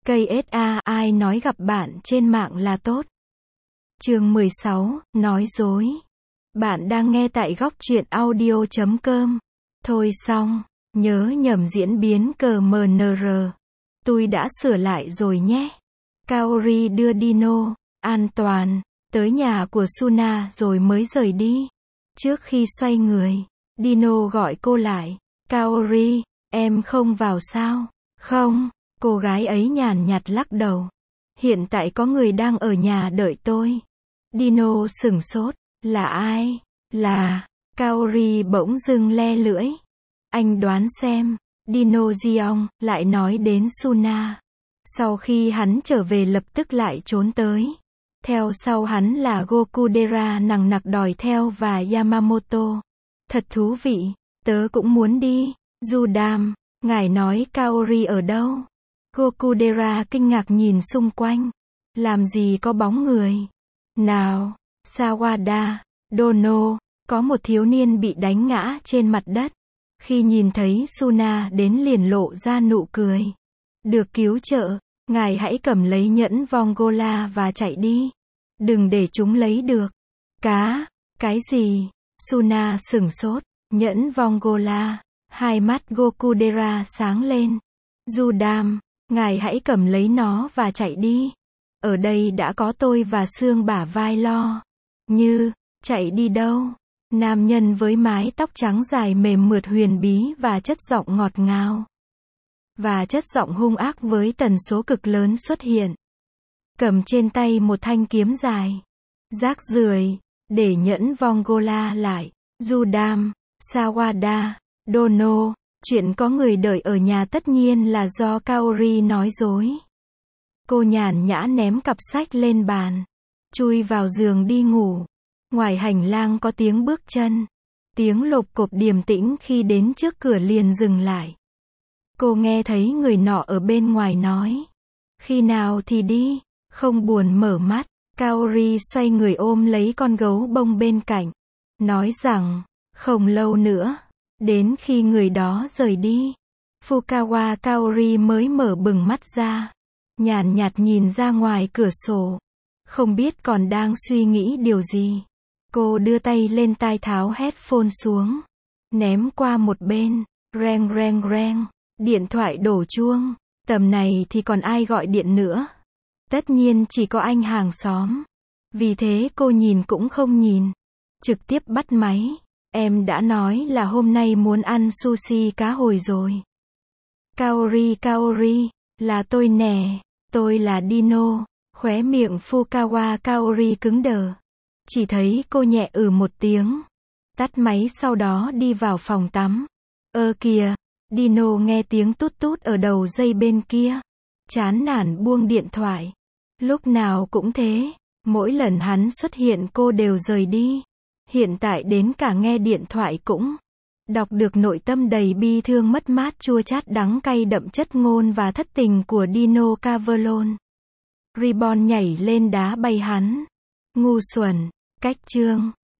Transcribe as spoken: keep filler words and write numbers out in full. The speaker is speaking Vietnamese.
Cây ét a, ai nói gặp bạn trên mạng là tốt? Chương mười sáu, nói dối. Bạn đang nghe tại góc truyện audio chấm com. Thôi xong, nhớ nhầm diễn biến cờ em en rờ. Tôi đã sửa lại rồi nhé. Kaori đưa Dino, an toàn, tới nhà của Suna rồi mới rời đi. Trước khi xoay người, Dino gọi cô lại. Kaori, em không vào sao? Không. Cô gái ấy nhàn nhạt lắc đầu. Hiện tại có người đang ở nhà đợi tôi. Dino sửng sốt. Là ai? Là... Kaori bỗng dưng le lưỡi. Anh đoán xem. Dino Jeong lại nói đến Suna. Sau khi hắn trở về lập tức lại trốn tới. Theo sau hắn là Gokudera nằng nặc đòi theo và Yamamoto. Thật thú vị. Tớ cũng muốn đi. Judam, ngài nói Kaori ở đâu? Gokudera kinh ngạc nhìn xung quanh. Làm gì có bóng người? Nào, Sawada, Dono, có một thiếu niên bị đánh ngã trên mặt đất. Khi nhìn thấy Suna đến liền lộ ra nụ cười. Được cứu trợ, ngài hãy cầm lấy nhẫn Vongola và chạy đi. Đừng để chúng lấy được. Cá, cái gì? Suna sửng sốt. Nhẫn Vongola. Hai mắt Gokudera sáng lên. Judam, ngài hãy cầm lấy nó và chạy đi. Ở đây đã có tôi và xương bả vai lo. Như, chạy đi đâu? Nam nhân với mái tóc trắng dài mềm mượt huyền bí và chất giọng ngọt ngào. Và chất giọng hung ác với tần số cực lớn xuất hiện. Cầm trên tay một thanh kiếm dài. Rác rưởi, để nhẫn Vongola lại. Judam, Sawada, Dono, chuyện có người đợi ở nhà tất nhiên là do Kaori nói dối. Cô nhàn nhã ném cặp sách lên bàn. Chui vào giường đi ngủ. Ngoài hành lang có tiếng bước chân. Tiếng lộp cộp điềm tĩnh khi đến trước cửa liền dừng lại. Cô nghe thấy người nọ ở bên ngoài nói. Khi nào thì đi, không buồn mở mắt. Kaori xoay người ôm lấy con gấu bông bên cạnh. Nói rằng, không lâu nữa. Đến khi người đó rời đi, Fukawa Kaori mới mở bừng mắt ra. Nhàn nhạt nhìn ra ngoài cửa sổ. Không biết còn đang suy nghĩ điều gì. Cô đưa tay lên tai tháo headphone xuống. Ném qua một bên. Reng reng reng. Điện thoại đổ chuông. Tầm này thì còn ai gọi điện nữa. Tất nhiên chỉ có anh hàng xóm. Vì thế cô nhìn cũng không nhìn. Trực tiếp bắt máy. Em đã nói là hôm nay muốn ăn sushi cá hồi rồi. Kaori Kaori, là tôi nè. Tôi là Dino. Khóe miệng Fukawa Kaori cứng đờ. Chỉ thấy cô nhẹ ừ một tiếng. Tắt máy sau đó đi vào phòng tắm. Ơ kìa, Dino nghe tiếng tút tút ở đầu dây bên kia. Chán nản buông điện thoại. Lúc nào cũng thế. Mỗi lần hắn xuất hiện cô đều rời đi. Hiện tại đến cả nghe điện thoại cũng đọc được nội tâm đầy bi thương mất mát chua chát đắng cay đậm chất ngôn và thất tình của Dino Cavalon. Ribbon nhảy lên đá bay hắn. Ngu xuẩn. Cách chương.